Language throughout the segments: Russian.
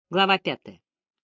Глава 5.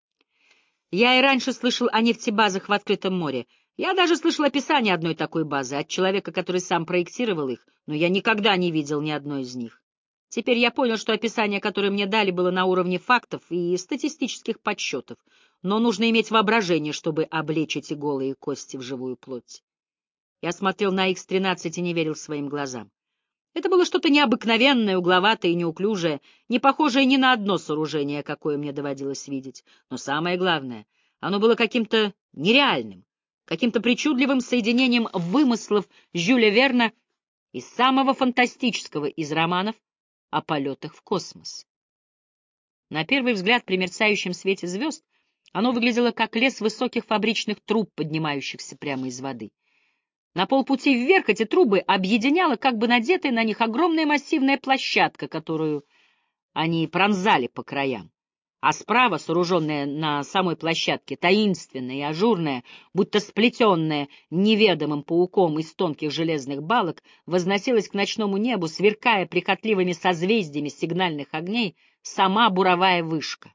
Я и раньше слышал о нефтебазах в открытом море. Я даже слышал описание одной такой базы от человека, который сам проектировал их, но я никогда не видел ни одной из них. Теперь я понял, что описание, которое мне дали, было на уровне фактов и статистических подсчетов, но нужно иметь воображение, чтобы облечь эти голые кости в живую плоть. Я смотрел на Х-13 и не верил своим глазам. Это было что-то необыкновенное, угловатое и неуклюжее, не похожее ни на одно сооружение, какое мне доводилось видеть. Но самое главное, оно было каким-то нереальным, каким-то причудливым соединением вымыслов Жюля Верна и самого фантастического из романов о полетах в космос. На первый взгляд, при мерцающем свете звезд, оно выглядело как лес высоких фабричных труб, поднимающихся прямо из воды. На полпути вверх эти трубы объединяла как бы надетая на них огромная массивная площадка, которую они пронзали по краям. А справа, сооруженная на самой площадке, таинственная и ажурная, будто сплетенная неведомым пауком из тонких железных балок, возносилась к ночному небу, сверкая прихотливыми созвездиями сигнальных огней, сама буровая вышка.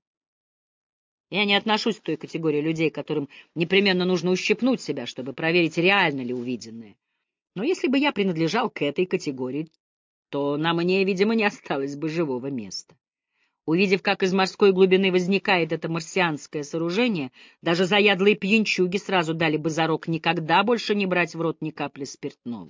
Я не отношусь к той категории людей, которым непременно нужно ущипнуть себя, чтобы проверить, реально ли увиденное. Но если бы я принадлежал к этой категории, то на мне, видимо, не осталось бы живого места. Увидев, как из морской глубины возникает это марсианское сооружение, даже заядлые пьянчуги сразу дали бы зарок никогда больше не брать в рот ни капли спиртного.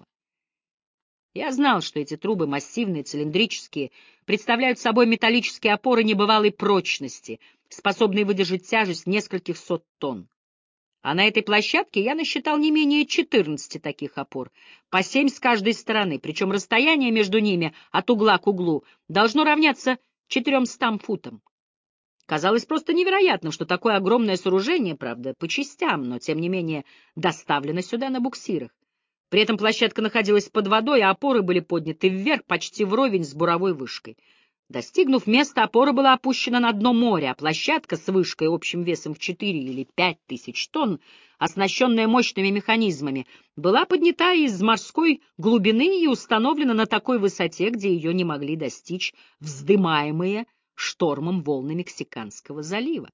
Я знал, что эти трубы, массивные, цилиндрические, представляют собой металлические опоры небывалой прочности, способные выдержать тяжесть нескольких сот тонн. А на этой площадке я насчитал не менее 14 таких опор, по 7 с каждой стороны, причем расстояние между ними от угла к углу должно равняться 400 футам. Казалось просто невероятным, что такое огромное сооружение, правда, по частям, но тем не менее доставлено сюда на буксирах. При этом площадка находилась под водой, а опоры были подняты вверх почти вровень с буровой вышкой. Достигнув места, опора была опущена на дно моря, а площадка с вышкой общим весом в 4 или 5 тысяч тонн, оснащенная мощными механизмами, была поднята из морской глубины и установлена на такой высоте, где ее не могли достичь вздымаемые штормом волны Мексиканского залива.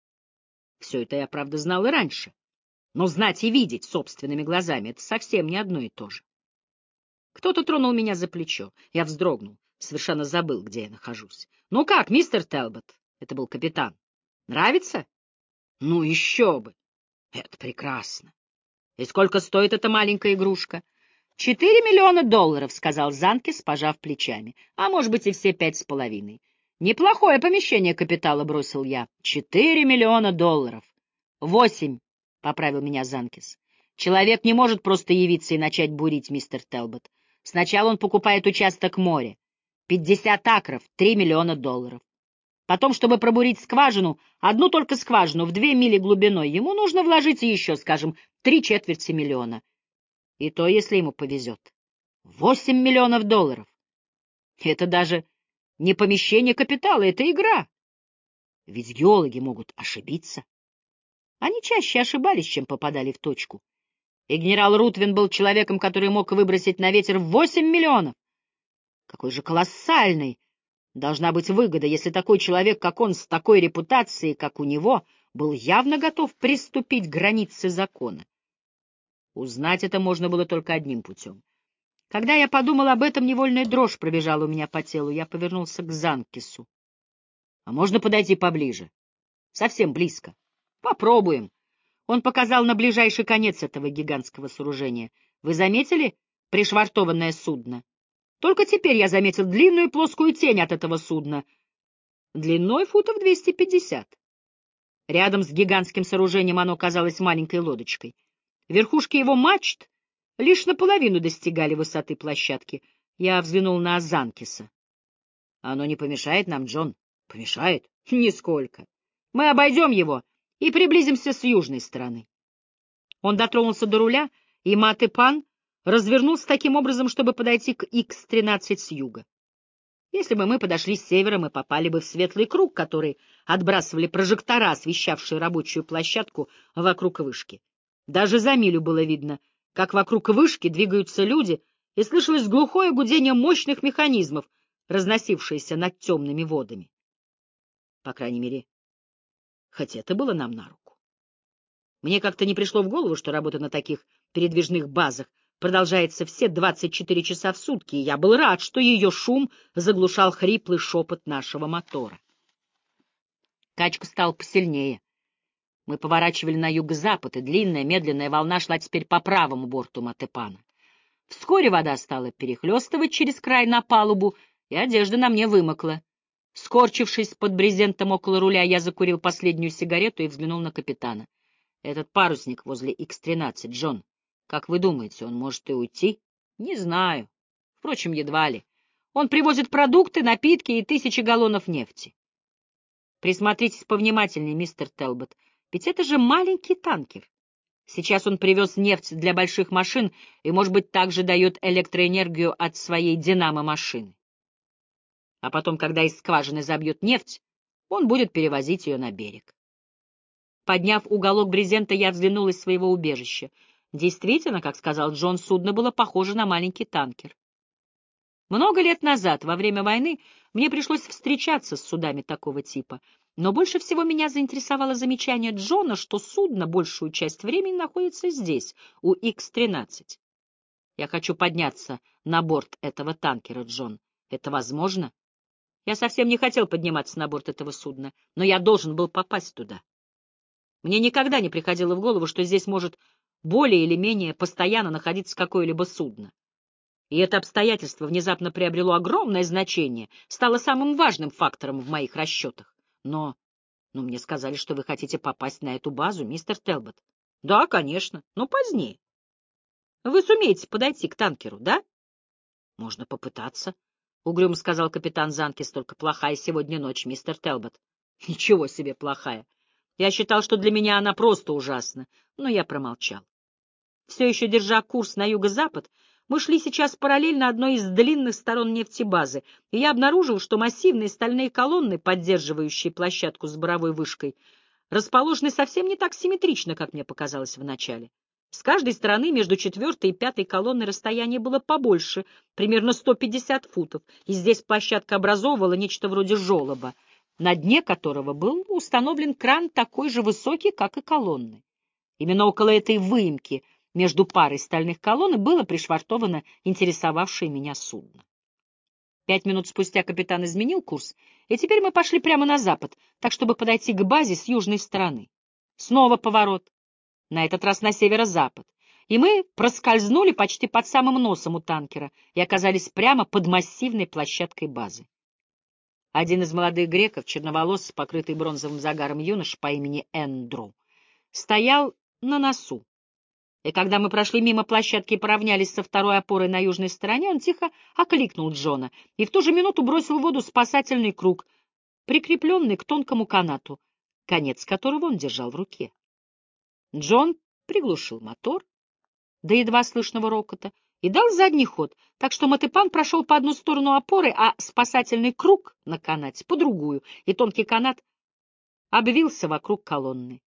Все это я, правда, знал и раньше. Но знать и видеть собственными глазами — это совсем не одно и то же. Кто-то тронул меня за плечо. Я вздрогнул, совершенно забыл, где я нахожусь. — Ну как, мистер Телбот? — это был капитан. — Нравится? — Ну еще бы! Это прекрасно! И сколько стоит эта маленькая игрушка? — $4 миллиона, — сказал Занкис, пожав плечами. — А может быть и все 5,5. — Неплохое помещение капитала, — бросил я. — $4 миллиона. — 8, — поправил меня Занкис. — Человек не может просто явиться и начать бурить, мистер Телбот. Сначала он покупает участок моря. 50 акров, $3 миллиона. Потом, чтобы пробурить скважину, одну только скважину в 2 мили глубиной, ему нужно вложить еще, скажем, 3/4 миллиона. И то, если ему повезет. $8 миллионов. Это даже не помещение капитала, это игра. Ведь геологи могут ошибиться. Они чаще ошибались, чем попадали в точку. И генерал Рутвин был человеком, который мог выбросить на ветер 8 миллионов. Какой же колоссальной должна быть выгода, если такой человек, как он, с такой репутацией, как у него, был явно готов приступить к границе закона. Узнать это можно было только одним путем. Когда я подумал об этом, невольная дрожь пробежала у меня по телу. Я повернулся к Занкису. — А можно подойти поближе? — Совсем близко. — Попробуем. Он показал на ближайший конец этого гигантского сооружения. — Вы заметили пришвартованное судно? Только теперь я заметил длинную плоскую тень от этого судна, длиной футов 250. Рядом с гигантским сооружением оно казалось маленькой лодочкой. Верхушки его мачт лишь наполовину достигали высоты площадки. Я взглянул на Занкиса. — Оно не помешает нам, Джон? — Помешает? — Нисколько. Мы обойдем его и приблизимся с южной стороны. Он дотронулся до руля, и Мат-и-Пан развернулся таким образом, чтобы подойти к Х-13 с юга. Если бы мы подошли с севера, мы попали бы в светлый круг, который отбрасывали прожектора, освещавшие рабочую площадку вокруг вышки. Даже за милю было видно, как вокруг вышки двигаются люди, и слышалось глухое гудение мощных механизмов, разносившееся над темными водами. По крайней мере, хоть это было нам на руку. Мне как-то не пришло в голову, что работа на таких передвижных базах продолжается все 24 часа в сутки, и я был рад, что ее шум заглушал хриплый шепот нашего мотора. Качка стала посильнее. Мы поворачивали на юго-запад, и длинная медленная волна шла теперь по правому борту Матепана. Вскоре вода стала перехлестывать через край на палубу, и одежда на мне вымокла. Скорчившись под брезентом около руля, я закурил последнюю сигарету и взглянул на капитана. — Этот парусник возле Х-13, Джон, как вы думаете, он может и уйти? — Не знаю. Впрочем, едва ли. Он привозит продукты, напитки и 1000 галлонов нефти. Присмотритесь повнимательнее, мистер Телбот, ведь это же маленький танкер. Сейчас он привез нефть для больших машин и, может быть, также дает электроэнергию от своей динамо-машины. А потом, когда из скважины забьет нефть, он будет перевозить ее на берег. Подняв уголок брезента, я взглянул из своего убежища. Действительно, как сказал Джон, судно было похоже на маленький танкер. Много лет назад, во время войны, мне пришлось встречаться с судами такого типа, но больше всего меня заинтересовало замечание Джона, что судно большую часть времени находится здесь, у Х-13. Я хочу подняться на борт этого танкера, Джон. Это возможно? Я совсем не хотел подниматься на борт этого судна, но я должен был попасть туда. Мне никогда не приходило в голову, что здесь может более или менее постоянно находиться какое-либо судно. И это обстоятельство внезапно приобрело огромное значение, стало самым важным фактором в моих расчетах. Но мне сказали, что вы хотите попасть на эту базу, мистер Телбот. Да, конечно, но позднее. Вы сумеете подойти к танкеру, да? Можно попытаться, — угрюмо сказал капитан Занкис, — только плохая сегодня ночь, мистер Телбот. Ничего себе плохая. Я считал, что для меня она просто ужасна, но я промолчал. Все еще держа курс на юго-запад, мы шли сейчас параллельно одной из длинных сторон нефтебазы, и я обнаружил, что массивные стальные колонны, поддерживающие площадку с буровой вышкой, расположены совсем не так симметрично, как мне показалось вначале. С каждой стороны между 4-й и 5-й колонной расстояние было побольше, примерно 150 футов, и здесь площадка образовывала нечто вроде желоба, на дне которого был установлен кран такой же высокий, как и колонны. Именно около этой выемки между парой стальных колонн было пришвартовано интересовавшее меня судно. 5 минут спустя капитан изменил курс, и теперь мы пошли прямо на запад, так чтобы подойти к базе с южной стороны. Снова поворот, на этот раз на северо-запад, и мы проскользнули почти под самым носом у танкера и оказались прямо под массивной площадкой базы. Один из молодых греков, черноволосый, покрытый бронзовым загаром юнош по имени Эндру, стоял на носу. И когда мы прошли мимо площадки и поравнялись со второй опорой на южной стороне, он тихо окликнул Джона и в ту же минуту бросил в воду спасательный круг, прикрепленный к тонкому канату, конец которого он держал в руке. Джон приглушил мотор до едва слышного рокота и дал задний ход, так что Матепан прошел по одну сторону опоры, а спасательный круг на канате по другую, и тонкий канат обвился вокруг колонны.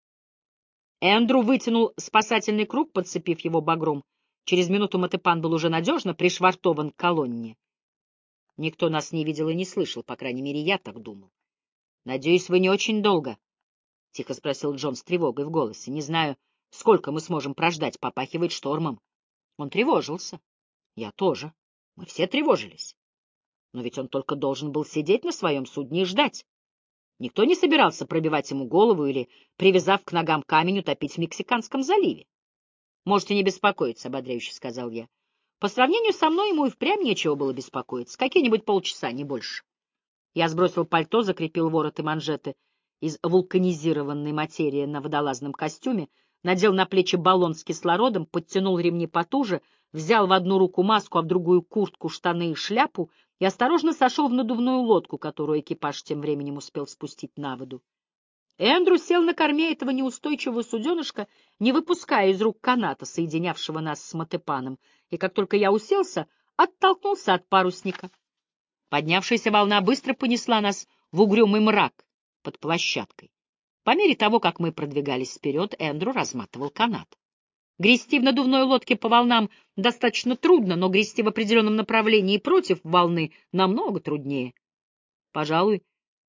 Эндрю вытянул спасательный круг, подцепив его багром. Через минуту Матепан был уже надежно пришвартован к колонне. Никто нас не видел и не слышал, по крайней мере, я так думал. — Надеюсь, вы не очень долго? — тихо спросил Джон с тревогой в голосе. — Не знаю, сколько мы сможем прождать, попахивает штормом. Он тревожился. Я тоже. Мы все тревожились. Но ведь он только должен был сидеть на своем судне и ждать. Никто не собирался пробивать ему голову или, привязав к ногам камень, утопить в Мексиканском заливе. — Можете не беспокоиться, — ободряюще сказал я. По сравнению со мной ему и впрямь нечего было беспокоиться. Какие-нибудь полчаса, не больше. Я сбросил пальто, закрепил ворот и манжеты из вулканизированной материи на водолазном костюме, надел на плечи баллон с кислородом, подтянул ремни потуже, взял в одну руку маску, а в другую куртку, штаны и шляпу и осторожно сошел в надувную лодку, которую экипаж тем временем успел спустить на воду. Эндрю сел на корме этого неустойчивого суденышка, не выпуская из рук каната, соединявшего нас с Матепаном, и как только я уселся, оттолкнулся от парусника. Поднявшаяся волна быстро понесла нас в угрюмый мрак под площадкой. По мере того, как мы продвигались вперед, Эндрю разматывал канат. Грести в надувной лодке по волнам достаточно трудно, но грести в определенном направлении против волны намного труднее. Пожалуй,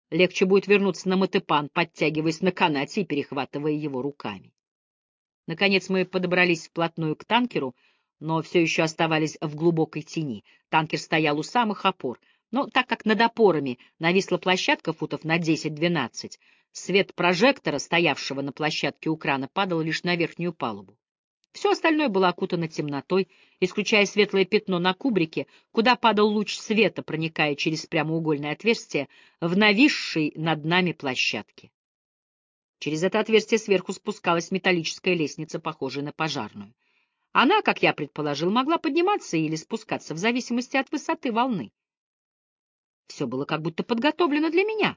Легче будет вернуться на мотопан, подтягиваясь на канате и перехватывая его руками. Наконец мы подобрались вплотную к танкеру, но все еще оставались в глубокой тени. Танкер стоял у самых опор, но так как над опорами нависла площадка футов на 10-12, свет прожектора, стоявшего на площадке у крана, падал лишь на верхнюю палубу. Все остальное было окутано темнотой, исключая светлое пятно на кубрике, куда падал луч света, проникая через прямоугольное отверстие в нависшей над нами площадке. Через это отверстие сверху спускалась металлическая лестница, похожая на пожарную. Она, как я предположил, могла подниматься или спускаться в зависимости от высоты волны. Все было как будто подготовлено для меня.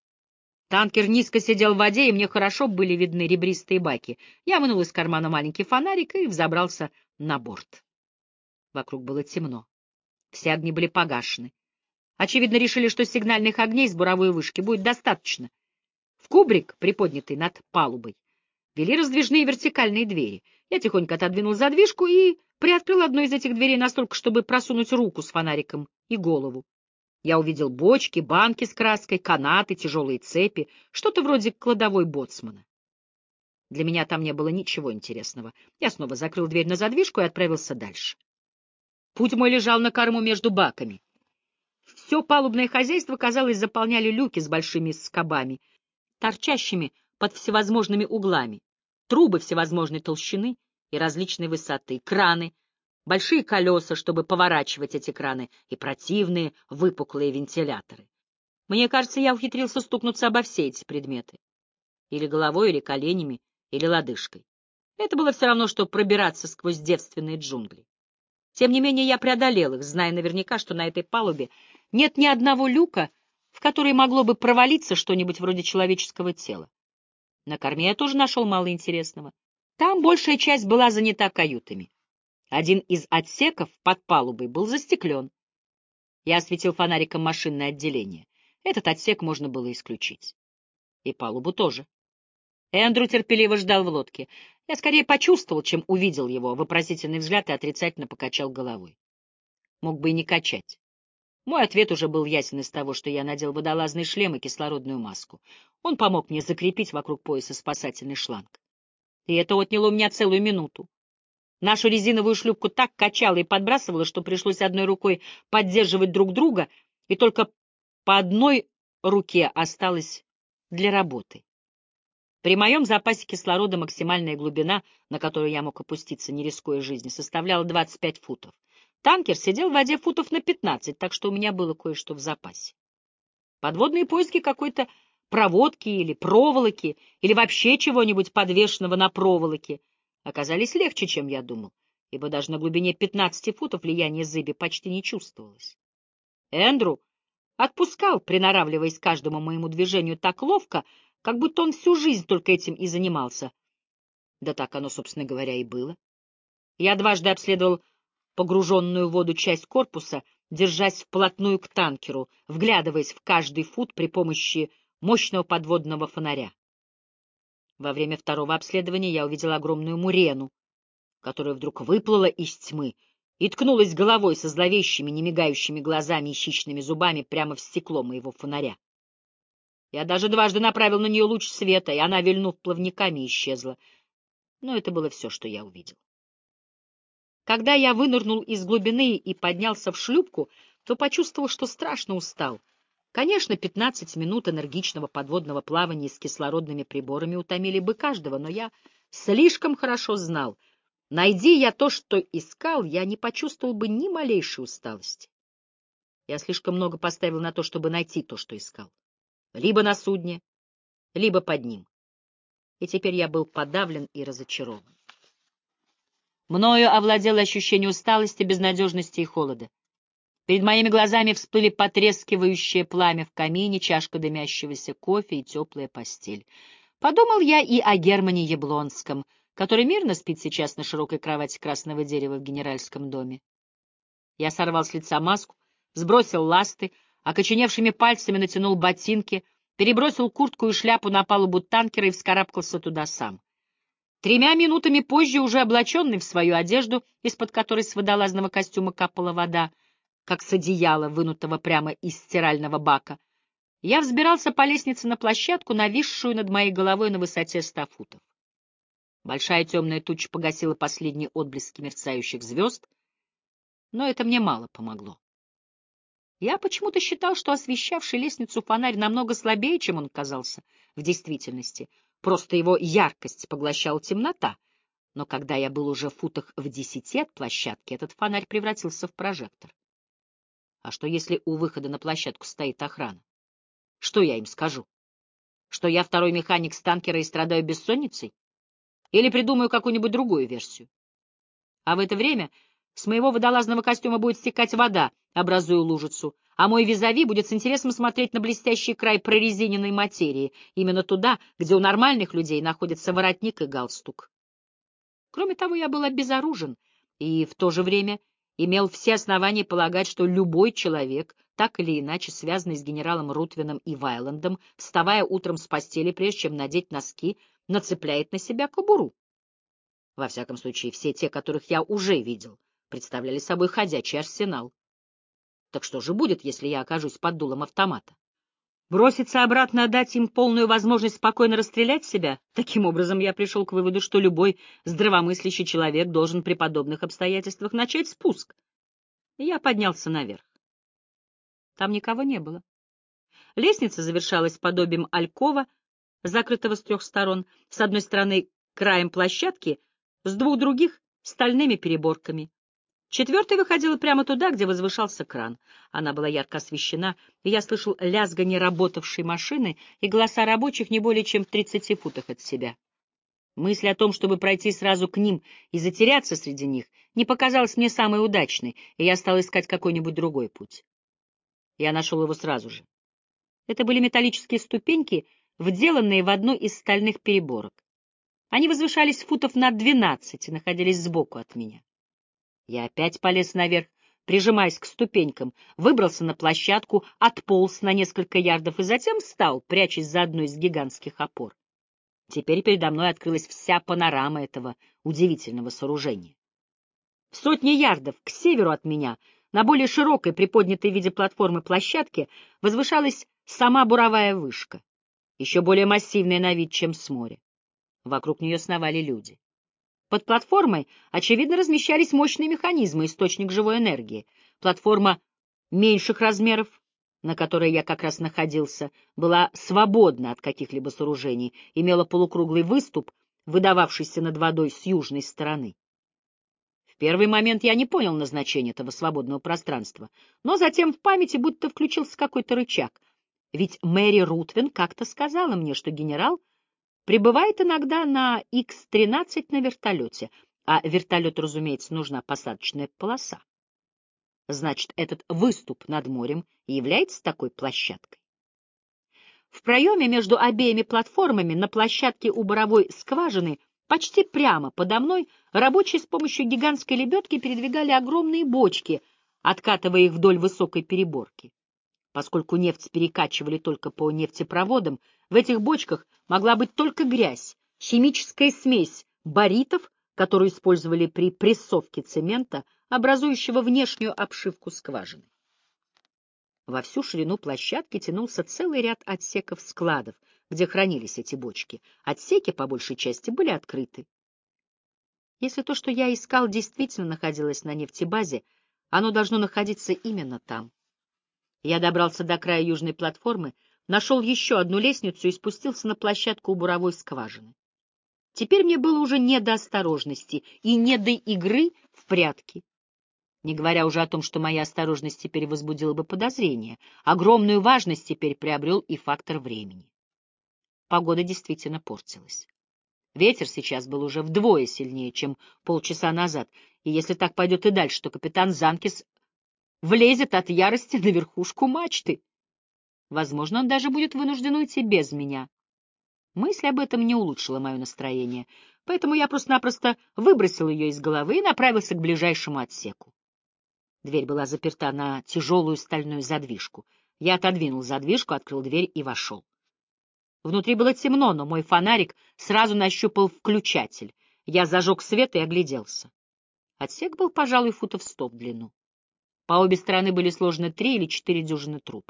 Танкер низко сидел в воде, и мне хорошо были видны ребристые баки. Я вынул из кармана маленький фонарик и взобрался на борт. Вокруг было темно. Все огни были погашены. Очевидно, решили, что сигнальных огней с буровой вышки будет достаточно. В кубрик, приподнятый над палубой, вели раздвижные вертикальные двери. Я тихонько отодвинул задвижку и приоткрыл одну из этих дверей настолько, чтобы просунуть руку с фонариком и голову. Я увидел бочки, банки с краской, канаты, тяжелые цепи, что-то вроде кладовой боцмана. Для меня там не было ничего интересного. Я снова закрыл дверь на задвижку и отправился дальше. Путь мой лежал на корму между баками. Все палубное хозяйство, казалось, заполняли люки с большими скобами, торчащими под всевозможными углами, трубы всевозможной толщины и различной высоты, краны, большие колеса, чтобы поворачивать эти краны, и противные выпуклые вентиляторы. Мне кажется, я ухитрился стукнуться обо все эти предметы. Или головой, или коленями, или лодыжкой. Это было все равно, что пробираться сквозь девственные джунгли. Тем не менее, я преодолел их, зная наверняка, что на этой палубе нет ни одного люка, в который могло бы провалиться что-нибудь вроде человеческого тела. На корме я тоже нашел мало интересного. Там большая часть была занята каютами. Один из отсеков под палубой был застеклен. Я осветил фонариком машинное отделение. Этот отсек можно было исключить. И палубу тоже. Эндрю терпеливо ждал в лодке. Я скорее почувствовал, чем увидел его вопросительный взгляд и отрицательно покачал головой. Мог бы и не качать. Мой ответ уже был ясен из того, что я надел водолазный шлем и кислородную маску. Он помог мне закрепить вокруг пояса спасательный шланг. И это отняло у меня целую минуту. Нашу резиновую шлюпку так качало и подбрасывало, что пришлось одной рукой поддерживать друг друга, и только по одной руке осталось для работы. При моем запасе кислорода максимальная глубина, на которую я мог опуститься, не рискуя жизни, составляла 25 футов. Танкер сидел в воде футов на 15, так что у меня было кое-что в запасе. Подводные поиски какой-то проводки или проволоки, или вообще чего-нибудь подвешенного на проволоке оказались легче, чем я думал, ибо даже на глубине 15 футов влияние зыби почти не чувствовалось. Эндрю отпускал, приноравливаясь к каждому моему движению так ловко, как будто он всю жизнь только этим и занимался. Да так оно, собственно говоря, и было. Я дважды обследовал погруженную в воду часть корпуса, держась вплотную к танкеру, вглядываясь в каждый фут при помощи мощного подводного фонаря. Во время второго обследования я увидел огромную мурену, которая вдруг выплыла из тьмы и ткнулась головой со зловещими, немигающими глазами и хищными зубами прямо в стекло моего фонаря. Я даже дважды направил на нее луч света, и она, вильнув плавниками, исчезла. Но это было все, что я увидел. Когда я вынырнул из глубины и поднялся в шлюпку, то почувствовал, что страшно устал. Конечно, 15 минут энергичного подводного плавания с кислородными приборами утомили бы каждого, но я слишком хорошо знал. Найди я то, что искал, я не почувствовал бы ни малейшей усталости. Я слишком много поставил на то, чтобы найти то, что искал. Либо на судне, либо под ним. И теперь я был подавлен и разочарован. Мною овладело ощущение усталости, безнадежности и холода. Перед моими глазами всплыли потрескивающее пламя в камине, чашка дымящегося кофе и теплая постель. Подумал я и о Германе Яблонском, который мирно спит сейчас на широкой кровати красного дерева в генеральском доме. Я сорвал с лица маску, сбросил ласты, окоченевшими пальцами натянул ботинки, перебросил куртку и шляпу на палубу танкера и вскарабкался туда сам. 3 минутами позже, уже облаченный в свою одежду, из-под которой с водолазного костюма капала вода, как с одеяла, вынутого прямо из стирального бака, Я взбирался по лестнице на площадку, нависшую над моей головой на высоте 100 футов. Большая темная туча погасила последние отблески мерцающих звезд, но это мне мало помогло. Я почему-то считал, что освещавший лестницу фонарь намного слабее, чем он казался в действительности. Просто его яркость поглощала темнота. Но когда я был уже в футах в 10 от площадки, этот фонарь превратился в прожектор. А что, если у выхода на площадку стоит охрана? Что я им скажу? Что я второй механик с танкера и страдаю бессонницей? Или придумаю какую-нибудь другую версию? А в это время с моего водолазного костюма будет стекать вода, образуя лужицу, а мой визави будет с интересом смотреть на блестящий край прорезиненной материи, именно туда, где у нормальных людей находятся воротник и галстук. Кроме того, я был обезоружен и в то же время имел все основания полагать, что любой человек, так или иначе связанный с генералом Рутвином и Вайландом, вставая утром с постели, прежде чем надеть носки, нацепляет на себя кобуру. Во всяком случае, все те, которых я уже видел, представляли собой ходячий арсенал. Так что же будет, если я окажусь под дулом автомата? Броситься обратно, дать им полную возможность спокойно расстрелять себя? Таким образом, я пришел к выводу, что любой здравомыслящий человек должен при подобных обстоятельствах начать спуск. И я поднялся наверх. Там никого не было. Лестница завершалась подобием алькова, закрытого с 3 сторон, с одной стороны краем площадки, с 2 других — стальными переборками. 4-я выходила прямо туда, где возвышался кран. Она была ярко освещена, и я слышал лязганье работавшей машины и голоса рабочих не более чем в 30 футах от себя. Мысль о том, чтобы пройти сразу к ним и затеряться среди них, не показалась мне самой удачной, и я стал искать какой-нибудь другой путь. Я нашел его сразу же. Это были металлические ступеньки, вделанные в одну из стальных переборок. Они возвышались футов на 12 и находились сбоку от меня. Я опять полез наверх, прижимаясь к ступенькам, выбрался на площадку, отполз на несколько ярдов и затем встал, прячась за одной из гигантских опор. Теперь передо мной открылась вся панорама этого удивительного сооружения. В 100 ярдов к северу от меня, на более широкой, приподнятой в виде платформы площадке, возвышалась сама буровая вышка, еще более массивная на вид, чем с моря. Вокруг нее сновали люди. Под платформой, очевидно, размещались мощные механизмы, источник живой энергии. Платформа меньших размеров, на которой я как раз находился, была свободна от каких-либо сооружений, имела полукруглый выступ, выдававшийся над водой с южной стороны. В первый момент я не понял назначения этого свободного пространства, но затем в памяти будто включился какой-то рычаг. Ведь Мэри Рутвин как-то сказала мне, что генерал прибывает иногда на Х-13 на вертолете, а вертолету, разумеется, нужна посадочная полоса. Значит, этот выступ над морем и является такой площадкой. В проеме между обеими платформами на площадке у буровой скважины почти прямо подо мной рабочие с помощью гигантской лебедки передвигали огромные бочки, откатывая их вдоль высокой переборки. Поскольку нефть перекачивали только по нефтепроводам, в этих бочках могла быть только грязь, химическая смесь баритов, которую использовали при прессовке цемента, образующего внешнюю обшивку скважины. Во всю ширину площадки тянулся целый ряд отсеков складов, где хранились эти бочки. Отсеки, по большей части, были открыты. Если то, что я искал, действительно находилось на нефтебазе, оно должно находиться именно там. Я добрался до края южной платформы, нашел еще одну лестницу и спустился на площадку у буровой скважины. Теперь мне было уже не до осторожности и не до игры в прятки. Не говоря уже о том, что моя осторожность теперь возбудила бы подозрение, огромную важность теперь приобрел и фактор времени. Погода действительно портилась. Ветер сейчас был уже вдвое сильнее, чем полчаса назад, и если так пойдет и дальше, то капитан Занкис влезет от ярости на верхушку мачты. Возможно, он даже будет вынужден уйти без меня. Мысль об этом не улучшила мое настроение, поэтому я просто-напросто выбросил ее из головы и направился к ближайшему отсеку. Дверь была заперта на тяжелую стальную задвижку. Я отодвинул задвижку, открыл дверь и вошел. Внутри было темно, но мой фонарик сразу нащупал включатель. Я зажег свет и огляделся. Отсек был, пожалуй, футов 100 в длину. По обе стороны были сложены 3 или 4 дюжины труб.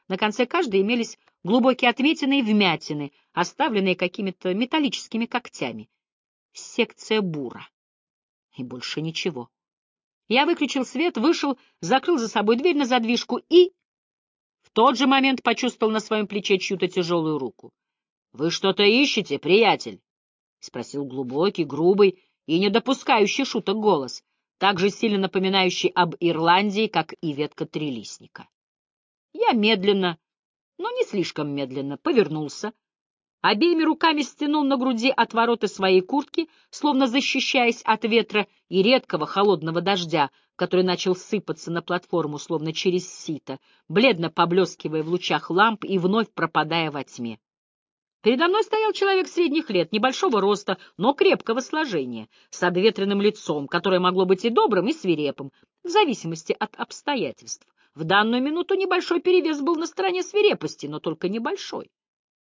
На конце каждой имелись глубокие отметины и вмятины, оставленные какими-то металлическими когтями. Секция бура. И больше ничего. Я выключил свет, вышел, закрыл за собой дверь на задвижку и в тот же момент почувствовал на своем плече чью-то тяжелую руку. — Вы что-то ищете, приятель? — спросил глубокий, грубый и не допускающий шуток голос, так же сильно напоминающий об Ирландии, как и ветка трилистника. Я медленно, но не слишком медленно, повернулся, обеими руками стянул на груди отвороты своей куртки, словно защищаясь от ветра и редкого холодного дождя, который начал сыпаться на платформу, словно через сито, бледно поблескивая в лучах ламп и вновь пропадая во тьме. Передо мной стоял человек средних лет, небольшого роста, но крепкого сложения, с обветренным лицом, которое могло быть и добрым, и свирепым, в зависимости от обстоятельств. В данную минуту небольшой перевес был на стороне свирепости, но только небольшой.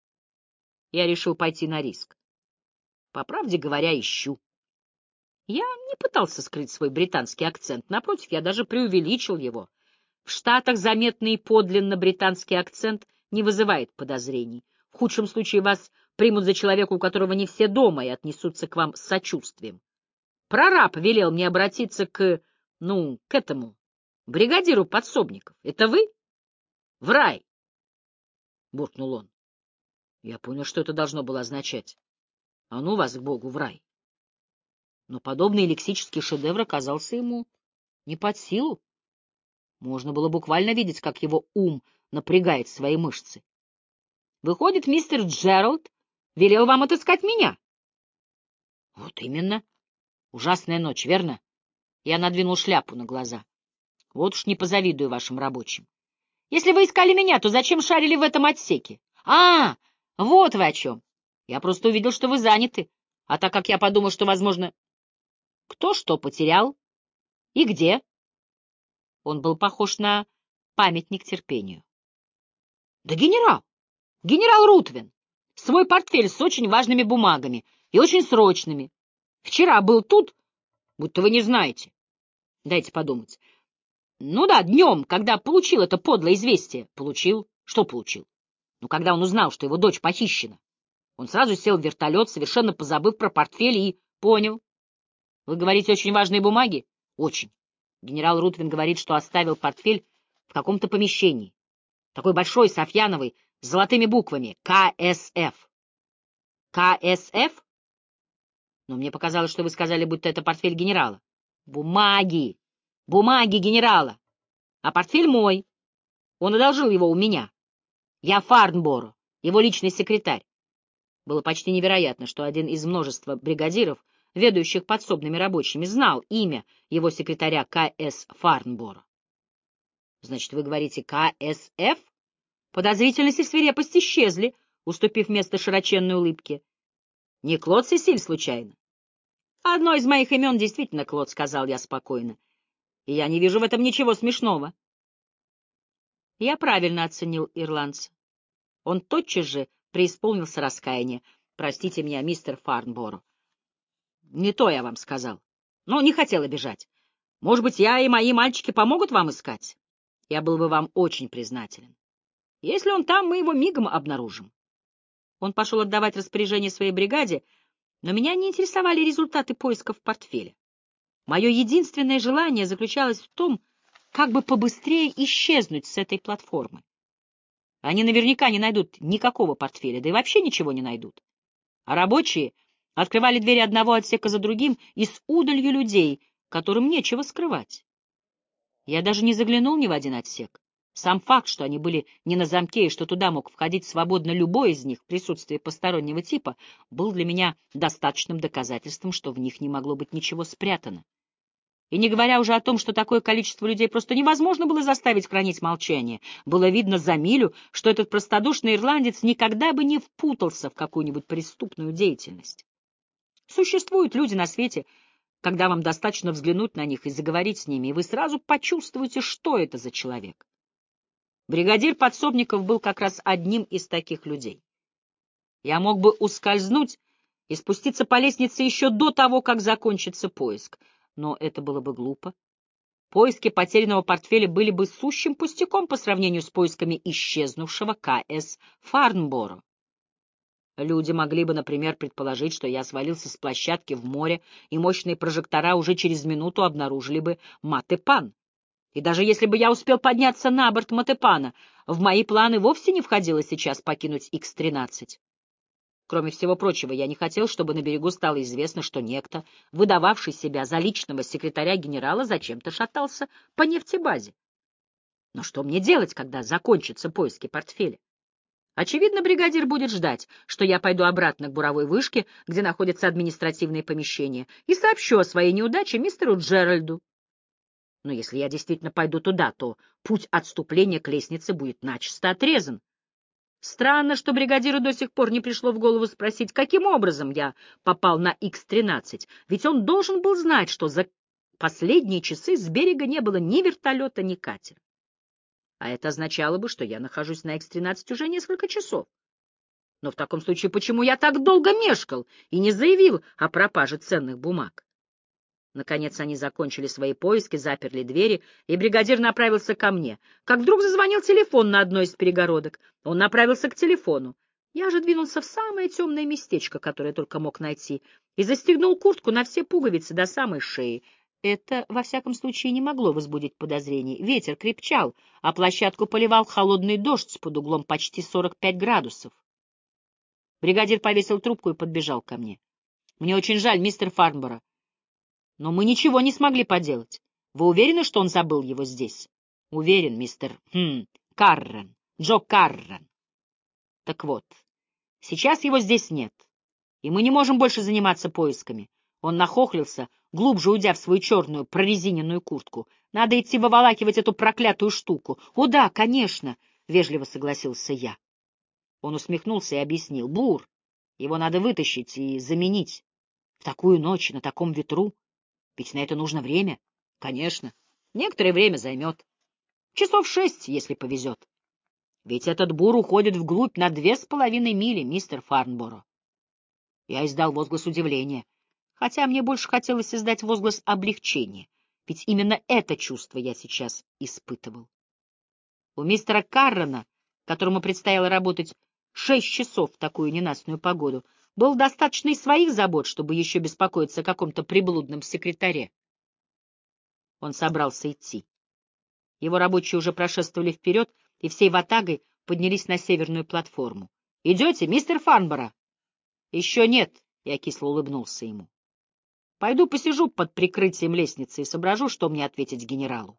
Я решил пойти на риск. По правде говоря, ищу. Я не пытался скрыть свой британский акцент, напротив, я даже преувеличил его. В Штатах заметный подлинно британский акцент не вызывает подозрений. В худшем случае вас примут за человека, у которого не все дома, и отнесутся к вам с сочувствием. Прораб велел мне обратиться к этому, бригадиру подсобников. Это вы? В рай, — буркнул он. Я понял, что это должно было означать. А ну вас к Богу в рай. Но подобный лексический шедевр оказался ему не под силу. Можно было буквально видеть, как его ум напрягает свои мышцы. Выходит, мистер Джеральд велел вам отыскать меня? Вот именно. Ужасная ночь, верно? Я надвинул шляпу на глаза. Вот уж не позавидую вашим рабочим. Если вы искали меня, то зачем шарили в этом отсеке? А, вот вы о чем. Я просто увидел, что вы заняты. А так как я подумал, что, возможно... Кто что потерял? И где? Он был похож на памятник терпению. Да генерал! Генерал Рутвин! Свой портфель с очень важными бумагами и очень срочными. Вчера был тут, будто вы не знаете. Дайте подумать. Ну да, днем, когда получил это подлое известие. Получил? Что получил? Ну, когда он узнал, что его дочь похищена. Он сразу сел в вертолет, совершенно позабыв про портфель, и... Понял. Вы говорите, очень важные бумаги? Очень. Генерал Рутвин говорит, что оставил портфель в каком-то помещении. Такой большой, софьяновый, с золотыми буквами. КСФ. КСФ? Но мне показалось, что вы сказали, будто это портфель генерала. Бумаги! Бумаги генерала! А портфель мой. Он одолжил его у меня. Я Фарнборо, его личный секретарь. Было почти невероятно, что один из множества бригадиров, ведущих подсобными рабочими, знал имя его секретаря К.С. Фарнборо. Значит, вы говорите КСФ? Подозрительность и свирепость исчезли, уступив место широченной улыбке. Не Клод Сесиль, случайно? Одно из моих имен действительно Клод, — сказал я спокойно. И я не вижу в этом ничего смешного. Я правильно оценил ирландца. Он тотчас же преисполнился раскаяния. Простите меня, мистер Фарнборо. Не то я вам сказал. Но не хотел обижать. Может быть, я и мои мальчики помогут вам искать? Я был бы вам очень признателен. Если он там, мы его мигом обнаружим. Он пошел отдавать распоряжение своей бригаде, но меня не интересовали результаты поиска в портфеле. Мое единственное желание заключалось в том, как бы побыстрее исчезнуть с этой платформы. Они наверняка не найдут никакого портфеля, да и вообще ничего не найдут. А рабочие открывали двери одного отсека за другим и с удалью людей, которым нечего скрывать. Я даже не заглянул ни в один отсек. Сам факт, что они были не на замке и что туда мог входить свободно любой из них в присутствии постороннего типа, был для меня достаточным доказательством, что в них не могло быть ничего спрятано. И не говоря уже о том, что такое количество людей просто невозможно было заставить хранить молчание, было видно за милю, что этот простодушный ирландец никогда бы не впутался в какую-нибудь преступную деятельность. Существуют люди на свете, когда вам достаточно взглянуть на них и заговорить с ними, и вы сразу почувствуете, что это за человек. Бригадир подсобников был как раз одним из таких людей. Я мог бы ускользнуть и спуститься по лестнице еще до того, как закончится поиск, но это было бы глупо. Поиски потерянного портфеля были бы сущим пустяком по сравнению с поисками исчезнувшего К.С. Фарнборо. Люди могли бы, например, предположить, что я свалился с площадки в море, и мощные прожектора уже через минуту обнаружили бы Матепан. И даже если бы я успел подняться на борт Матепана, в мои планы вовсе не входило сейчас покинуть Х-13. Кроме всего прочего, я не хотел, чтобы на берегу стало известно, что некто, выдававший себя за личного секретаря генерала, зачем-то шатался по нефтебазе. Но что мне делать, когда закончатся поиски портфеля? Очевидно, бригадир будет ждать, что я пойду обратно к буровой вышке, где находятся административные помещения, и сообщу о своей неудаче мистеру Джеральду. Но если я действительно пойду туда, то путь отступления к лестнице будет начисто отрезан. Странно, что бригадиру до сих пор не пришло в голову спросить, каким образом я попал на Х-13, ведь он должен был знать, что за последние часы с берега не было ни вертолета, ни катера. А это означало бы, что я нахожусь на Х-13 уже несколько часов. Но в таком случае почему я так долго мешкал и не заявил о пропаже ценных бумаг? Наконец они закончили свои поиски, заперли двери, и бригадир направился ко мне. Как вдруг зазвонил телефон на одной из перегородок. Он направился к телефону. Я же двинулся в самое темное местечко, которое только мог найти, и застегнул куртку на все пуговицы до самой шеи. Это, во всяком случае, не могло возбудить подозрений. Ветер крепчал, а площадку поливал холодный дождь под углом почти 45 градусов. Бригадир повесил трубку и подбежал ко мне. — Мне очень жаль, мистер Фарнборо, но мы ничего не смогли поделать. Вы уверены, что он забыл его здесь? — Уверен, мистер Каррен, Джо Каррен. Так вот, сейчас его здесь нет, и мы не можем больше заниматься поисками. Он нахохлился, глубже уйдя в свою черную прорезиненную куртку. Надо идти выволакивать эту проклятую штуку. — О да, конечно, — вежливо согласился я. Он усмехнулся и объяснил. — Бур, его надо вытащить и заменить. В такую ночь, на таком ветру. Ведь на это нужно время. Конечно. Некоторое время займет. Часов 6, если повезет. Ведь этот бур уходит вглубь на 2,5 мили, мистер Фарнборо. Я издал возглас удивления, хотя мне больше хотелось издать возглас облегчения, ведь именно это чувство я сейчас испытывал. У мистера Каррена, которому предстояло работать 6 часов в такую ненастную погоду, было достаточно и своих забот, чтобы еще беспокоиться о каком-то приблудном секретаре. Он собрался идти. Его рабочие уже прошествовали вперед и всей ватагой поднялись на северную платформу. — Идете, мистер Фарнборо? — Еще нет, — я кисло улыбнулся ему. — Пойду посижу под прикрытием лестницы и соображу, что мне ответить генералу.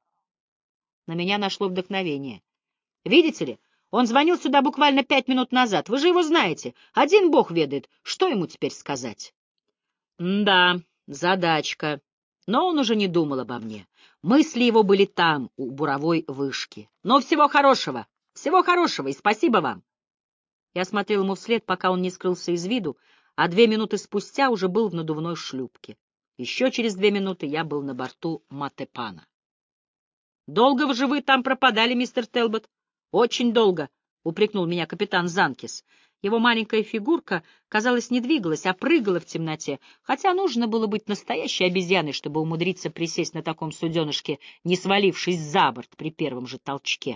На меня нашло вдохновение. Видите ли, он звонил сюда буквально 5 минут назад. Вы же его знаете. Один бог ведает, что ему теперь сказать. Да, задачка. Но он уже не думал обо мне. Мысли его были там, у буровой вышки. Но всего хорошего и спасибо вам. Я смотрел ему вслед, пока он не скрылся из виду, а 2 минуты спустя уже был в надувной шлюпке. Еще через 2 минуты я был на борту Матепана. — Долго вы там пропадали, мистер Телбот? — Очень долго, — упрекнул меня капитан Занкис. Его маленькая фигурка, казалось, не двигалась, а прыгала в темноте, хотя нужно было быть настоящей обезьяной, чтобы умудриться присесть на таком суденышке, не свалившись за борт при первом же толчке.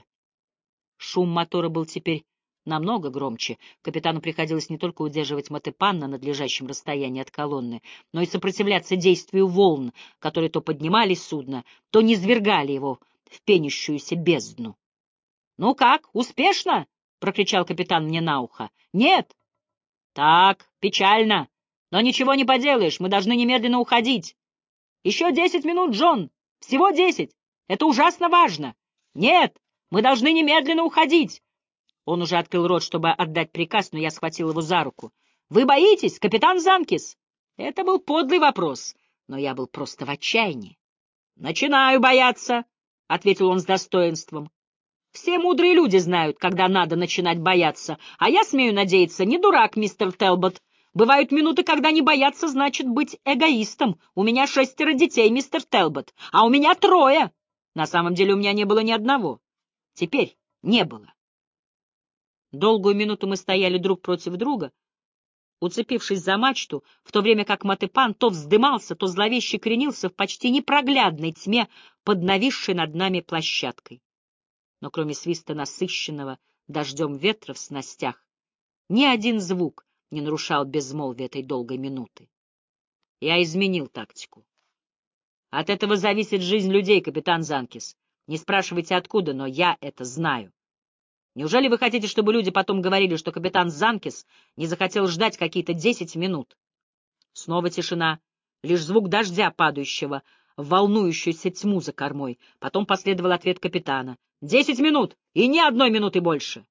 Шум мотора был теперь намного громче. Капитану приходилось не только удерживать Матепан на надлежащем расстоянии от колонны, но и сопротивляться действию волн, которые то поднимали судно, то низвергали его в пенящуюся бездну. — Ну как, успешно? — прокричал капитан мне на ухо. — Нет. — Так, печально. Но ничего не поделаешь, мы должны немедленно уходить. — Еще 10 минут, Джон. Всего 10. Это ужасно важно. — Нет, мы должны немедленно уходить. Он уже открыл рот, чтобы отдать приказ, но я схватил его за руку. — Вы боитесь, капитан Занкис? Это был подлый вопрос, но я был просто в отчаянии. — Начинаю бояться, — ответил он с достоинством. Все мудрые люди знают, когда надо начинать бояться, а я, смею надеяться, не дурак, мистер Телбот. Бывают минуты, когда не бояться значит быть эгоистом. У меня 6 детей, мистер Телбот, а у меня 3. На самом деле у меня не было ни одного. Теперь не было. Долгую минуту мы стояли друг против друга, уцепившись за мачту, в то время как Матепан то вздымался, то зловеще кренился в почти непроглядной тьме под нависшей над нами площадкой. Но кроме свиста насыщенного дождем ветра в снастях, ни один звук не нарушал безмолвия этой долгой минуты. Я изменил тактику. От этого зависит жизнь людей, капитан Занкис. Не спрашивайте откуда, но я это знаю. Неужели вы хотите, чтобы люди потом говорили, что капитан Занкис не захотел ждать какие-то 10 минут? Снова тишина, лишь звук дождя, падающего в волнующуюся тьму за кормой. Потом последовал ответ капитана. 10 минут! И ни одной минуты больше!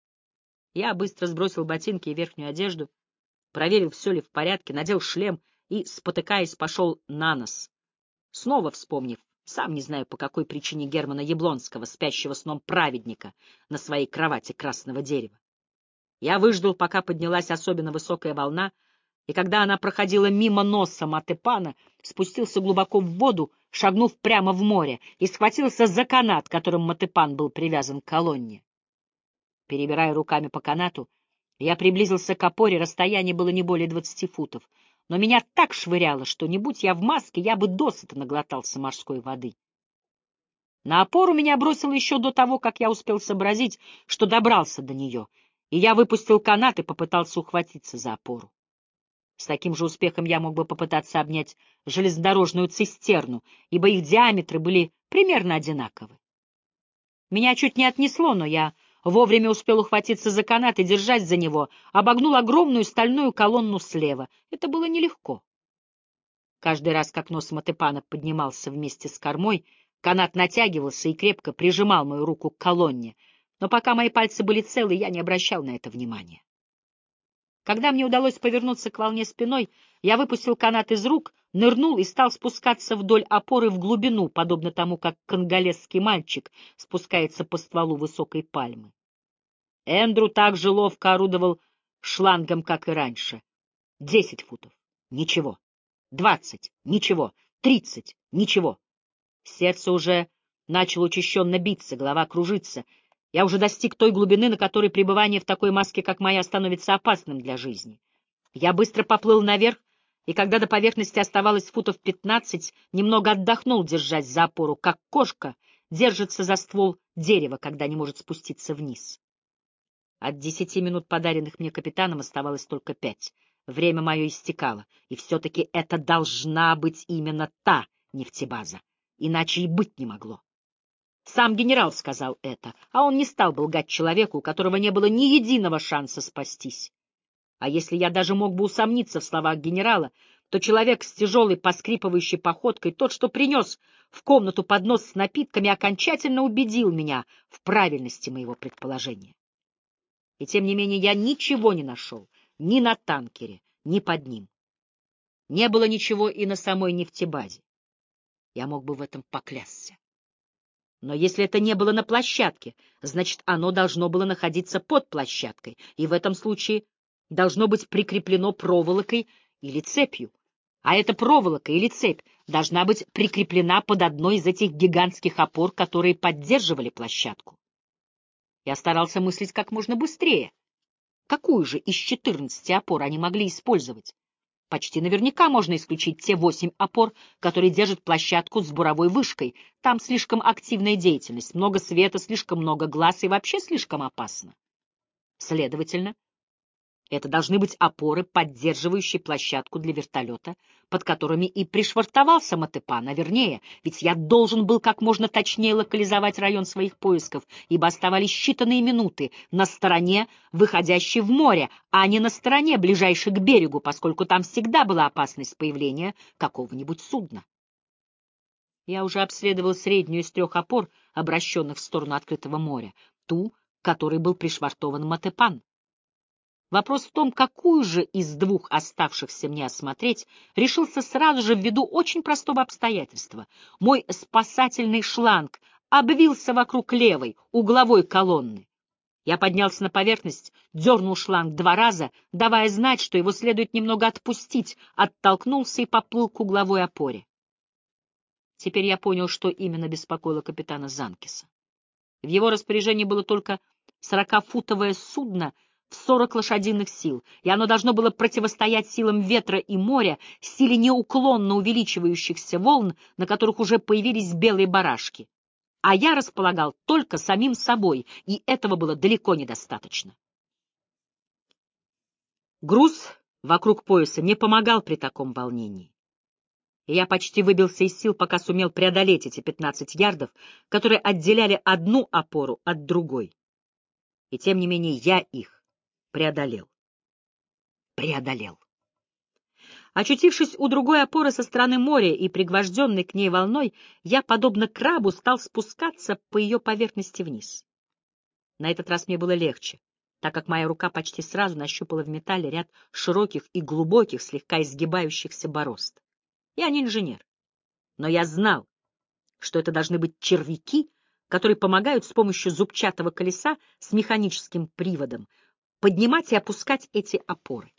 Я быстро сбросил ботинки и верхнюю одежду, проверил, все ли в порядке, надел шлем и, спотыкаясь, пошел на нос, снова вспомнив, сам не знаю по какой причине, Германа Яблонского, спящего сном праведника на своей кровати красного дерева. Я выждал, пока поднялась особенно высокая волна, и когда она проходила мимо носа Матепана, спустился глубоко в воду, шагнув прямо в море, и схватился за канат, которым Матепан был привязан к колонне. Перебирая руками по канату, я приблизился к опоре, расстояние было не более 20 футов, но меня так швыряло, что, не будь я в маске, я бы досыта наглотался морской воды. На опору меня бросило еще до того, как я успел сообразить, что добрался до нее, и я выпустил канат и попытался ухватиться за опору. С таким же успехом я мог бы попытаться обнять железнодорожную цистерну, ибо их диаметры были примерно одинаковы. Меня чуть не отнесло, но я вовремя успел ухватиться за канат и, держась за него, обогнул огромную стальную колонну слева. Это было нелегко. Каждый раз, как нос Матепана поднимался вместе с кормой, канат натягивался и крепко прижимал мою руку к колонне, но пока мои пальцы были целы, я не обращал на это внимания. Когда мне удалось повернуться к волне спиной, я выпустил канат из рук, нырнул и стал спускаться вдоль опоры в глубину, подобно тому, как конголезский мальчик спускается по стволу высокой пальмы. Эндрю так же ловко орудовал шлангом, как и раньше. 10 футов. Ничего. 20. Ничего. 30. Ничего. Сердце уже начало учащенно биться, голова кружится. Я уже достиг той глубины, на которой пребывание в такой маске, как моя, становится опасным для жизни. Я быстро поплыл наверх, и когда до поверхности оставалось футов 15, немного отдохнул, держась за опору, как кошка держится за ствол дерева, когда не может спуститься вниз. От 10 минут, подаренных мне капитаном, оставалось только 5. Время мое истекало, и все-таки это должна быть именно та нефтебаза, иначе и быть не могло. Сам генерал сказал это, а он не стал бы лгать человеку, у которого не было ни единого шанса спастись. А если я даже мог бы усомниться в словах генерала, то человек с тяжелой поскрипывающей походкой, тот, что принес в комнату поднос с напитками, окончательно убедил меня в правильности моего предположения. И тем не менее я ничего не нашел ни на танкере, ни под ним. Не было ничего и на самой нефтебазе. Я мог бы в этом поклясться. Но если это не было на площадке, значит, оно должно было находиться под площадкой, и в этом случае должно быть прикреплено проволокой или цепью. А эта проволока или цепь должна быть прикреплена под одной из этих гигантских опор, которые поддерживали площадку. Я старался мыслить как можно быстрее. Какую же из 14 опор они могли использовать? Почти наверняка можно исключить те 8 опор, которые держат площадку с буровой вышкой. Там слишком активная деятельность, много света, слишком много глаз и вообще слишком опасно. Следовательно, это должны быть опоры, поддерживающие площадку для вертолета, под которыми и пришвартовался Матепан, а вернее, ведь я должен был как можно точнее локализовать район своих поисков, ибо оставались считанные минуты на стороне, выходящей в море, а не на стороне, ближайшей к берегу, поскольку там всегда была опасность появления какого-нибудь судна. Я уже обследовал среднюю из 3 опор, обращенных в сторону открытого моря, ту, к которой был пришвартован Матепан. Вопрос в том, какую же из 2 оставшихся мне осмотреть, решился сразу же ввиду очень простого обстоятельства. Мой спасательный шланг обвился вокруг левой, угловой колонны. Я поднялся на поверхность, дернул шланг 2 раза, давая знать, что его следует немного отпустить, оттолкнулся и поплыл к угловой опоре. Теперь я понял, что именно беспокоило капитана Занкиса. В его распоряжении было только 40-футовое судно, в 40 лошадиных сил, и оно должно было противостоять силам ветра и моря, силе неуклонно увеличивающихся волн, на которых уже появились белые барашки. А я располагал только самим собой, и этого было далеко недостаточно. Груз вокруг пояса не помогал при таком волнении. И я почти выбился из сил, пока сумел преодолеть эти 15 ярдов, которые отделяли одну опору от другой. И тем не менее я их преодолел. Очутившись у другой опоры со стороны моря и пригвожденный к ней волной, я, подобно крабу, стал спускаться по ее поверхности вниз. На этот раз мне было легче, так как моя рука почти сразу нащупала в металле ряд широких и глубоких, слегка изгибающихся борозд. Я не инженер, но я знал, что это должны быть червяки, которые помогают с помощью зубчатого колеса с механическим приводом поднимать и опускать эти опоры.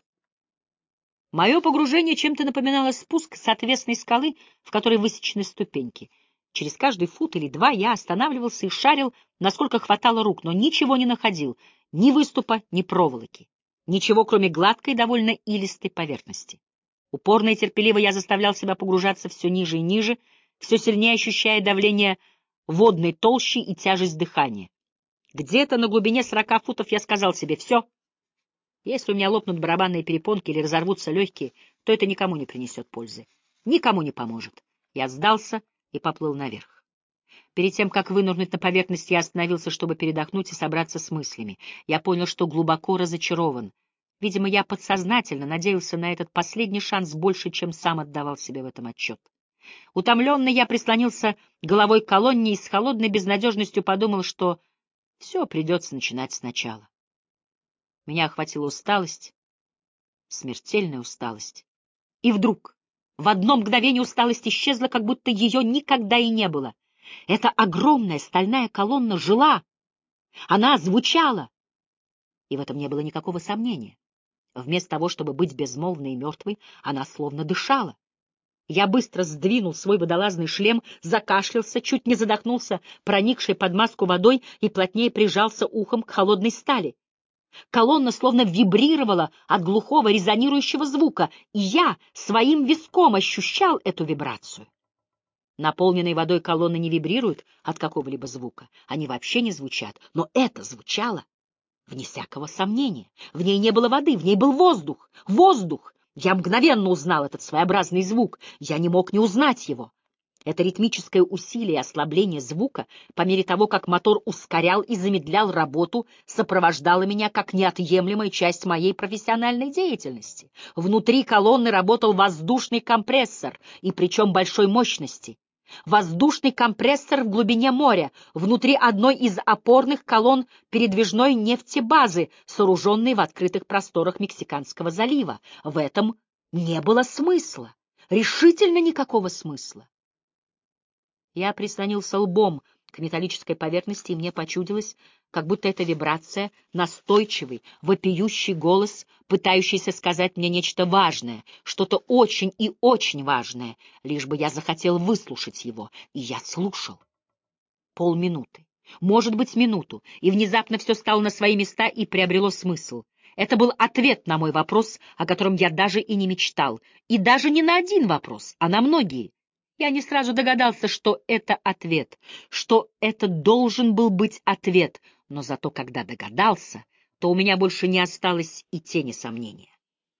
Мое погружение чем-то напоминало спуск с отвесной скалы, в которой высечены ступеньки. Через каждый фут или два я останавливался и шарил, насколько хватало рук, но ничего не находил, ни выступа, ни проволоки. Ничего, кроме гладкой, довольно илистой поверхности. Упорно и терпеливо я заставлял себя погружаться все ниже и ниже, все сильнее ощущая давление водной толщи и тяжесть дыхания. Где-то на глубине 40 футов я сказал себе: «Все, если у меня лопнут барабанные перепонки или разорвутся легкие, то это никому не принесет пользы, никому не поможет». Я сдался и поплыл наверх. Перед тем, как вынырнуть на поверхность, я остановился, чтобы передохнуть и собраться с мыслями. Я понял, что глубоко разочарован. Видимо, я подсознательно надеялся на этот последний шанс больше, чем сам отдавал себе в этом отчет. Утомленный, я прислонился головой к колонне и с холодной безнадежностью подумал, что все придется начинать сначала. Меня охватила усталость, смертельная усталость. И вдруг, в одно мгновение усталость исчезла, как будто ее никогда и не было. Эта огромная стальная колонна жила, она звучала, и в этом не было никакого сомнения. Вместо того, чтобы быть безмолвной и мертвой, она словно дышала. Я быстро сдвинул свой водолазный шлем, закашлялся, чуть не задохнулся, проникший под маску водой, и плотнее прижался ухом к холодной стали. Колонна словно вибрировала от глухого резонирующего звука, и я своим виском ощущал эту вибрацию. Наполненные водой колонны не вибрируют от какого-либо звука, они вообще не звучат, но это звучало, вне всякого сомнения. В ней не было воды, в ней был воздух. Воздух! Я мгновенно узнал этот своеобразный звук, я не мог не узнать его. Это ритмическое усилие и ослабление звука, по мере того, как мотор ускорял и замедлял работу, сопровождало меня как неотъемлемая часть моей профессиональной деятельности. Внутри колонны работал воздушный компрессор, и причем большой мощности. Воздушный компрессор в глубине моря, внутри одной из опорных колонн передвижной нефтебазы, сооруженной в открытых просторах Мексиканского залива. В этом не было смысла, решительно никакого смысла. Я прислонился лбом к металлической поверхности, и мне почудилось, как будто эта вибрация — настойчивый, вопиющий голос, пытающийся сказать мне нечто важное, что-то очень и очень важное, лишь бы я захотел выслушать его, и я слушал. Полминуты, может быть, минуту, и внезапно все стало на свои места и приобрело смысл. Это был ответ на мой вопрос, о котором я даже и не мечтал, и даже не на один вопрос, а на многие. Я не сразу догадался, что это ответ, что это должен был быть ответ, но зато когда догадался, то у меня больше не осталось и тени сомнения.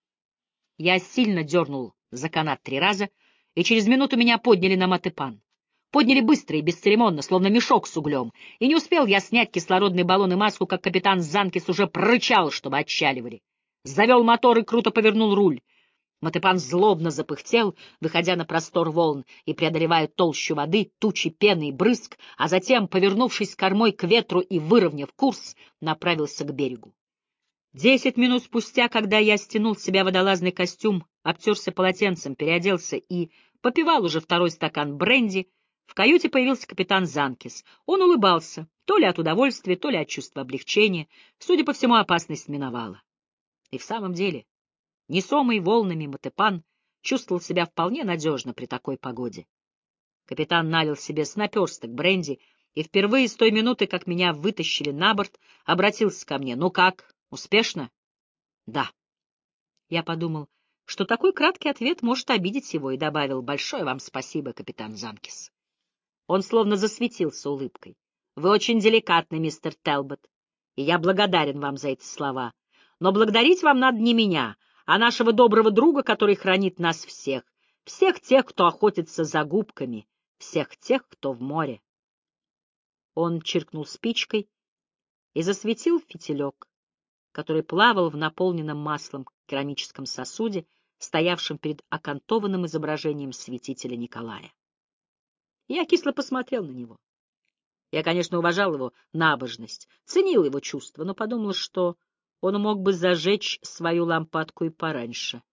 Я сильно дернул за канат 3 раза, и через минуту меня подняли на матепан. Подняли быстро и бесцеремонно, словно мешок с углем, и не успел я снять кислородный баллон и маску, как капитан Занкис уже прорычал, чтобы отчаливали. Завел мотор и круто повернул руль. Матепан злобно запыхтел, выходя на простор волн и преодолевая толщу воды, тучи пены и брызг, а затем, повернувшись кормой к ветру и выровняв курс, направился к берегу. 10 минут спустя, когда я стянул с себя водолазный костюм, обтерся полотенцем, переоделся и попивал уже второй стакан бренди, в каюте появился капитан Занкис. Он улыбался, то ли от удовольствия, то ли от чувства облегчения. Судя по всему, опасность миновала. И в самом деле, несомый волнами матепан чувствовал себя вполне надежно при такой погоде. Капитан налил себе с наперсток бренди и впервые с той минуты, как меня вытащили на борт, обратился ко мне. «Ну как, Успешно? Да. Я подумал, что такой краткий ответ может обидеть его, и добавил: большое вам спасибо, капитан Замкис. Он словно засветился улыбкой. Вы очень деликатный, мистер Телбот, и я благодарен вам за эти слова. Но благодарить вам надо не меня, а нашего доброго друга, который хранит нас всех, всех тех, кто охотится за губками, всех тех, кто в море. Он чиркнул спичкой и засветил фитилек, который плавал в наполненном маслом керамическом сосуде, стоявшем перед окантованным изображением святителя Николая. Я кисло посмотрел на него. Я, конечно, уважал его набожность, ценил его чувства, но подумал, что он мог бы зажечь свою лампадку и пораньше.